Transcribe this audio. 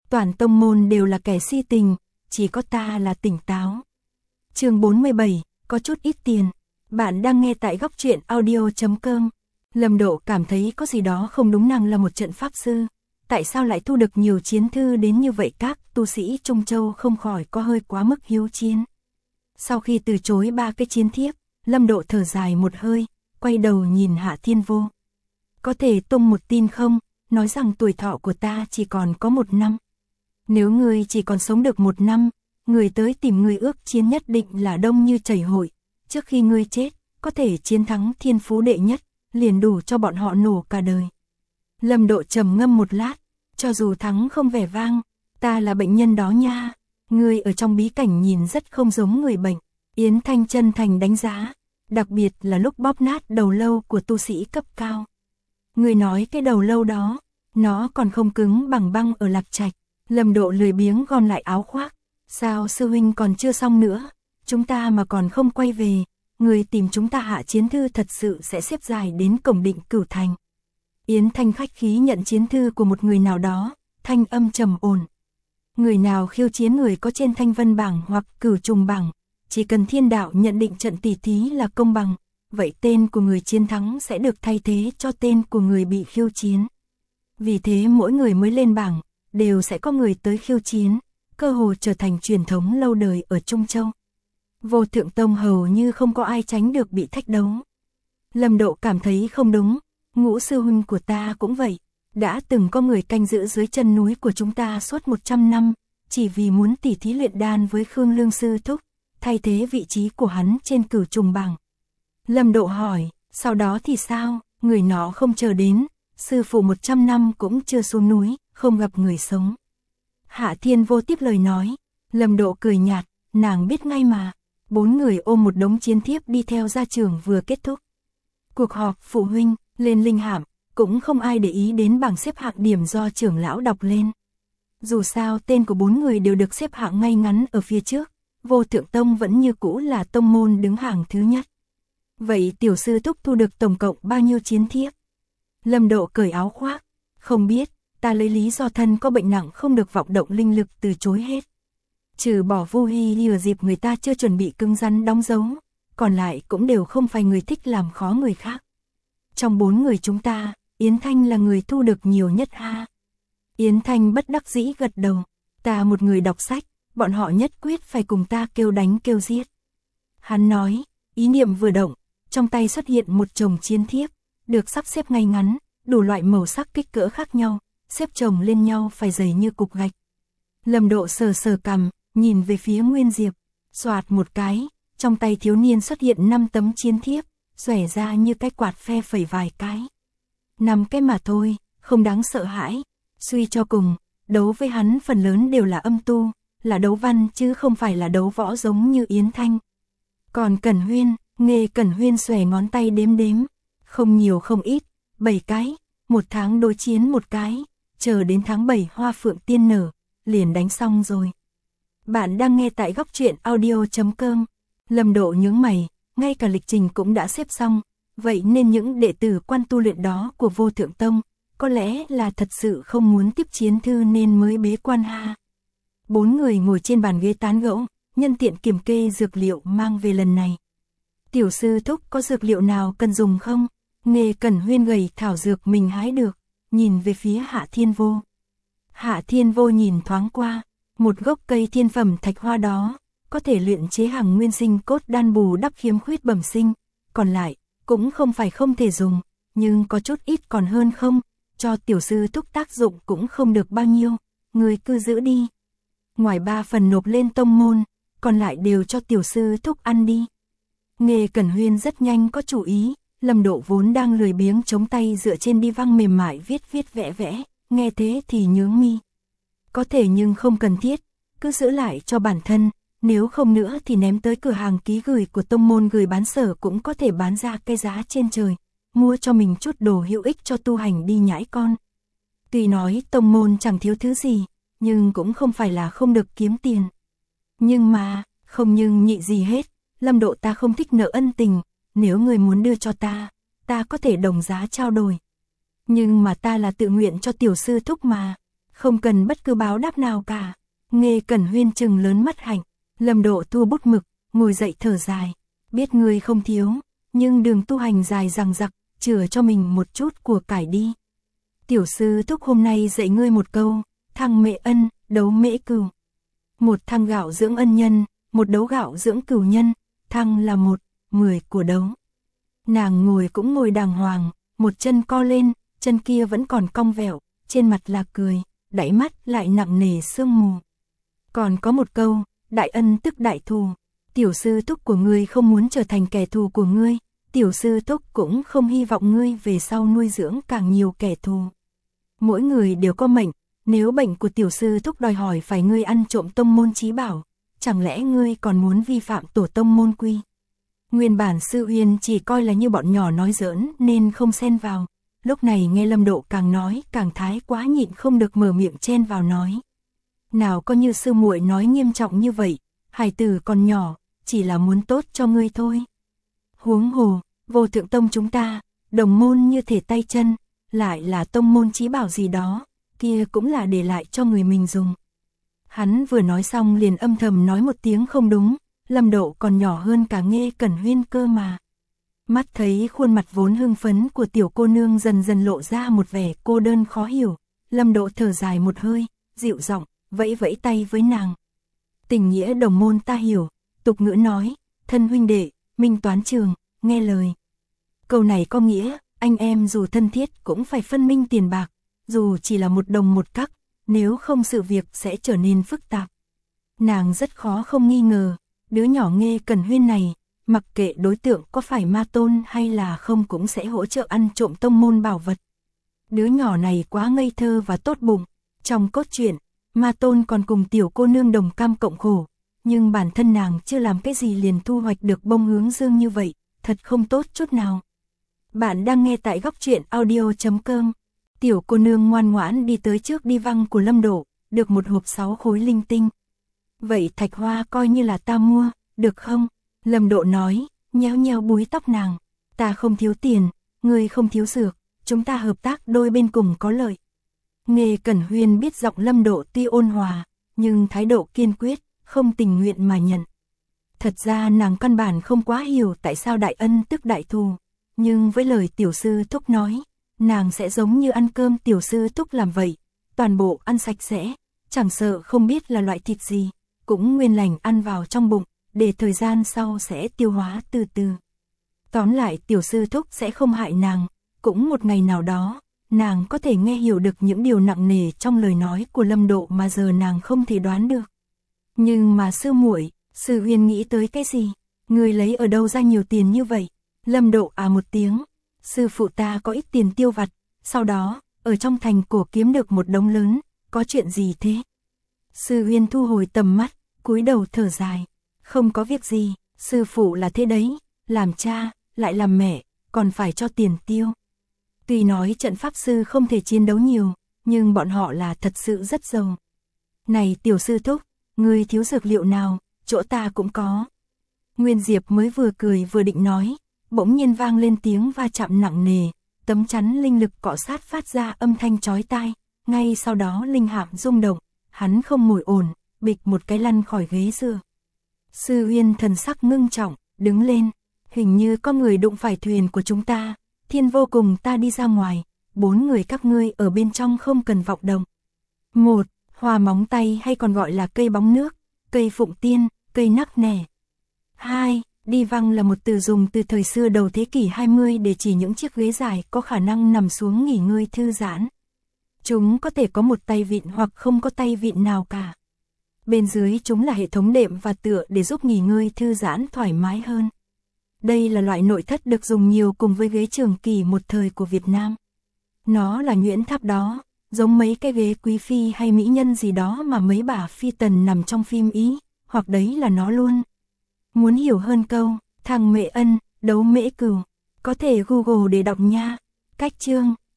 toàn tông môn đều là kẻ si tình, chỉ có ta là tỉnh táo. Chương 47, có chút ít tiền. Bạn đang nghe tại góc truyện audio.com. Lâm Độ cảm thấy có gì đó không đúng, nàng là một trận pháp sư, tại sao lại thu được nhiều chiến thư đến như vậy? Các tu sĩ Trung Châu không khỏi có hơi quá mức hiếu chiến. Sau khi từ chối 3 cái chiến thiếp, Lâm Độ thở dài một hơi, quay đầu nhìn Hạ Thiên Vô. Có thể tung một tin không, nói rằng tuổi thọ của ta chỉ còn có 1 năm. Nếu ngươi chỉ còn sống được 1 năm, người tới tìm ngươi ước chiến nhất định là đông như chảy hội. Trước khi ngươi chết, có thể chiến thắng thiên phú đệ nhất, liền đủ cho bọn họ nổ cả đời. Lâm Độ trầm ngâm một lát, cho dù thắng không vẻ vang, ta là bệnh nhân đó nha. Ngươi ở trong bí cảnh nhìn rất không giống người bệnh. Yến Thanh chân thành đánh giá, đặc biệt là lúc bóp nát đầu lâu của tu sĩ cấp cao. Ngươi nói cái đầu lâu đó, nó còn không cứng bằng băng ở Lạc Trạch. Lâm Độ lười biếng gom lại áo khoác. Sao sư huynh còn chưa xong nữa? Chúng ta mà còn không quay về, người tìm chúng ta hạ chiến thư thật sự sẽ xếp dài đến cổng Định Cửu Thành. Yến Thanh khách khí nhận chiến thư của một người nào đó, thanh âm trầm ổn. Người nào khiêu chiến người có trên Thanh Vân bảng hoặc Cửu Trùng bảng, chỉ cần thiên đạo nhận định trận tỷ thí là công bằng, vậy tên của người chiến thắng sẽ được thay thế cho tên của người bị khiêu chiến. Vì thế mỗi người mới lên bảng, đều sẽ có người tới khiêu chiến, cơ hồ trở thành truyền thống lâu đời ở Trung Châu. Vô Thượng Tông hầu như không có ai tránh được bị thách đấu. Lâm Độ cảm thấy không đúng, Ngũ sư huynh của ta cũng vậy, đã từng có người canh giữ dưới chân núi của chúng ta suốt 100 năm, chỉ vì muốn tỉ thí luyện đan với Khương Lương sư thúc, thay thế vị trí của hắn trên Cửu Trùng bảng. Lâm Độ hỏi, sau đó thì sao? Người nó không chờ đến, sư phụ 100 năm cũng chưa xuống núi, không gặp người sống. Hạ Thiên Vô tiếp lời nói. Lâm Độ cười nhạt, nàng biết ngay mà. 4 người ôm một đống chiến thiếp đi theo gia trưởng vừa kết thúc. Cuộc họp phụ huynh lên linh hạm, cũng không ai để ý đến bảng xếp hạng điểm do trưởng lão đọc lên. Dù sao tên của 4 người đều được xếp hạng ngay ngắn ở phía trước, Vô Thượng Tông vẫn như cũ là tông môn đứng hàng thứ nhất. Vậy tiểu sư thúc thu được tổng cộng bao nhiêu chiến thiếp? Lâm Độ cởi áo khoác, không biết, ta lấy lý do thân có bệnh nặng không được vọng động linh lực từ chối hết. Trừ bỏ Vu Hi lừa dịp người ta chưa chuẩn bị cứng rắn đóng dấu, còn lại cũng đều không phải người thích làm khó người khác. Trong 4 người chúng ta, Yến Thanh là người thu được nhiều nhất ha. Yến Thanh bất đắc dĩ gật đầu, ta một người đọc sách, bọn họ nhất quyết phải cùng ta kêu đánh kêu giết. Hắn nói, ý niệm vừa động, trong tay xuất hiện một chồng chiến thiếp, được sắp xếp ngay ngắn, đủ loại màu sắc kích cỡ khác nhau, xếp chồng lên nhau phải dày như cục gạch. Lâm Độ sờ sờ cằm, nhìn về phía Nguyên Diệp, xoạt một cái, trong tay thiếu niên xuất hiện 5 tấm chiến thiếp, xòe ra như cái quạt phe phẩy vài cái. 5 cái mà thôi, không đáng sợ hãi. Suy cho cùng, đấu với hắn phần lớn đều là âm tu, là đấu văn chứ không phải là đấu võ giống như Yến Thanh. Còn Cẩn Huyên, Nghê Cẩn Huyên xòe ngón tay đếm đếm, không nhiều không ít, 7 cái, 1 tháng đối chiến 1 cái, chờ đến tháng 7 hoa phượng tiên nở, liền đánh xong rồi. Bạn đang nghe tại góc truyện audio.com. Lâm Độ nhướng mày, ngay cả lịch trình cũng đã xếp xong, vậy nên những đệ tử quan tu luyện đó của Vô Thượng Tông, có lẽ là thật sự không muốn tiếp chiến thư nên mới bế quan ha. 4 người ngồi trên bàn ghế tán gẫu, nhân tiện kiểm kê dược liệu mang về lần này. Tiểu sư thúc có dược liệu nào cần dùng không? Nghê Cẩn Huyên gầy thảo dược mình hái được, nhìn về phía Hạ Thiên Vô. Hạ Thiên Vô nhìn thoáng qua, một gốc cây thiên phẩm thạch hoa đó, có thể luyện chế hàng nguyên sinh cốt đan bù đắp khiếm khuyết bẩm sinh, còn lại, cũng không phải không thể dùng, nhưng có chút ít còn hơn không, cho tiểu sư thúc tác dụng cũng không được bao nhiêu, người cứ giữ đi. Ngoài 3 phần nộp lên tông môn, còn lại đều cho tiểu sư thúc ăn đi. Nghê Cẩn Huyên rất nhanh có chủ ý, Lâm Độ vốn đang lười biếng chống tay dựa trên đi văng mềm mại viết vẽ vẽ, nghe thế thì nhướng mi. Có thể nhưng không cần thiết, cứ giữ lại cho bản thân, nếu không nữa thì ném tới cửa hàng ký gửi của tông môn gửi bán sở cũng có thể bán ra cái giá trên trời, mua cho mình chút đồ hữu ích cho tu hành đi nhãi con. Tuy nói tông môn chẳng thiếu thứ gì, nhưng cũng không phải là không được kiếm tiền. Nhưng mà, không nhưng nhị gì hết, Lâm Độ ta không thích nợ ân tình, nếu người muốn đưa cho ta có thể đồng giá trao đổi. Nhưng mà ta là tự nguyện cho tiểu sư thúc mà, Không cần bất cứ báo đáp nào cả. Nghê Cẩn Huyên trừng lớn mắt hạnh. Lâm Độ thu bút mực, ngồi dậy thở dài. Biết ngươi không thiếu, nhưng đường tu hành dài dằng dặc, chừa cho mình một chút của cải đi. Tiểu sư thúc hôm nay dạy ngươi một câu, thăng mệ ân, đấu mễ cừu. Một thăng gạo dưỡng ân nhân, một đấu gạo dưỡng cừu nhân, thăng là 1, 10 của đấu. Nàng ngồi cũng ngồi đàng hoàng, một chân co lên, chân kia vẫn còn cong vẹo, trên mặt là cười, đáy mắt lại nặng nề sương mù. Còn có một câu, đại ân tức đại thù. Tiểu sư thúc của ngươi không muốn trở thành kẻ thù của ngươi, tiểu sư thúc cũng không hy vọng ngươi về sau nuôi dưỡng càng nhiều kẻ thù. Mỗi người đều có mệnh, nếu bệnh của tiểu sư thúc đòi hỏi phải ngươi ăn trộm tông môn chí bảo, chẳng lẽ ngươi còn muốn vi phạm tổ tông môn quy? Nguyên bản Sư Uyên chỉ coi là như bọn nhỏ nói giỡn nên không xen vào, lúc này nghe Lâm Độ càng nói càng thái quá nhịn không được mở miệng chen vào nói. Nào có như sư muội nói nghiêm trọng như vậy, hài tử còn nhỏ, chỉ là muốn tốt cho ngươi thôi. Huống hồ, Vô Thượng Tông chúng ta, đồng môn như thể tay chân, lại là tông môn chí bảo gì đó, kia cũng là để lại cho người mình dùng. Hắn vừa nói xong liền âm thầm nói một tiếng không đúng, Lâm Độ còn nhỏ hơn cả Nghê Cẩn Huyên cơ mà. Mắt thấy khuôn mặt vốn hưng phấn của tiểu cô nương dần dần lộ ra một vẻ cô đơn khó hiểu, Lâm Độ thở dài một hơi, dịu giọng, vẫy vẫy tay với nàng. Tình nghĩa đồng môn ta hiểu, tục ngữ nói, thân huynh đệ, minh toán trường, nghe lời. Câu này có nghĩa, anh em dù thân thiết cũng phải phân minh tiền bạc, dù chỉ là một đồng một cắc, nếu không sự việc sẽ trở nên phức tạp. Nàng rất khó không nghi ngờ, đứa nhỏ Nghê Cẩn Huyên này, mặc kệ đối tượng có phải ma tôn hay là không cũng sẽ hỗ trợ ăn trộm tông môn bảo vật. Đứa nhỏ này quá ngây thơ và tốt bụng, trong cốt truyện, ma tôn còn cùng tiểu cô nương đồng cam cộng khổ, nhưng bản thân nàng chưa làm cái gì liền thu hoạch được bông hướng dương như vậy, thật không tốt chút nào. Bạn đang nghe tại góc truyện audio.com. Tiểu cô nương ngoan ngoãn đi tới trước đi văng của Lâm Độ, được một hộp 6 khối linh tinh. Vậy thạch hoa coi như là ta mua, được không? Lâm Độ nói, nhéo nhéo búi tóc nàng. Ta không thiếu tiền, ngươi không thiếu dược, chúng ta hợp tác đôi bên cùng có lợi. Nghê Cẩn Huyên biết giọng Lâm Độ tuy ôn hòa, nhưng thái độ kiên quyết, không tình nguyện mà nhận. Thật ra nàng căn bản không quá hiểu tại sao đại ân tức đại thù, nhưng với lời tiểu sư thúc nói, nàng sẽ giống như ăn cơm tiểu sư thúc làm vậy, toàn bộ ăn sạch sẽ, chẳng sợ không biết là loại thịt gì, cũng nguyên lành ăn vào trong bụng, để thời gian sau sẽ tiêu hóa từ từ. Tóm lại tiểu sư thúc sẽ không hại nàng, cũng một ngày nào đó, nàng có thể nghe hiểu được những điều nặng nề trong lời nói của Lâm Độ mà giờ nàng không thể đoán được. Nhưng mà sư muội, Sư Uyên nghĩ tới cái gì? Người lấy ở đâu ra nhiều tiền như vậy? Lâm Độ à một tiếng, sư phụ ta có ít tiền tiêu vặt, sau đó, ở trong thành cổ kiếm được một đống lớn, có chuyện gì thế? Sư Uyên thu hồi tầm mắt, cúi đầu thở dài, không có việc gì, sư phụ là thế đấy, làm cha, lại làm mẹ, còn phải cho tiền tiêu. Tuy nói trận pháp sư không thể chiến đấu nhiều, nhưng bọn họ là thật sự rất giàu. Này tiểu sư thúc, ngươi thiếu dược liệu nào, chỗ ta cũng có. Nguyên Diệp mới vừa cười vừa định nói, bỗng nhiên vang lên tiếng va chạm nặng nề, tấm chắn linh lực cọ sát phát ra âm thanh chói tai, ngay sau đó linh hạm rung động, hắn không ngồi ổn, bịch một cái lăn khỏi ghế dựa. Sư Uyên thần sắc ngưng trọng, đứng lên, hình như có người đụng phải thuyền của chúng ta, Thiên Vô cùng ta đi ra ngoài, 4 người các ngươi ở bên trong không cần vọng động. 1. Hoa móng tay hay còn gọi là cây bóng nước, cây phụng tiên, cây nắc nẻ. 2. Đi văng là một từ dùng từ thời xưa đầu thế kỷ 20 để chỉ những chiếc ghế dài có khả năng nằm xuống nghỉ ngơi thư giãn. Chúng có thể có một tay vịn hoặc không có tay vịn nào cả. Bên dưới chúng là hệ thống đệm và tựa để giúp nghỉ ngơi thư giãn thoải mái hơn. Đây là loại nội thất được dùng nhiều cùng với ghế trường kỳ một thời của Việt Nam. Nó là nhuyễn tháp đó, giống mấy cái ghế quý phi hay mỹ nhân gì đó mà mấy bà phi tần nằm trong phim Ý, hoặc đấy là nó luôn. Muốn hiểu hơn câu, thằng mệ ân, đấu mễ cừu, có thể Google để đọc nha. Cách chương,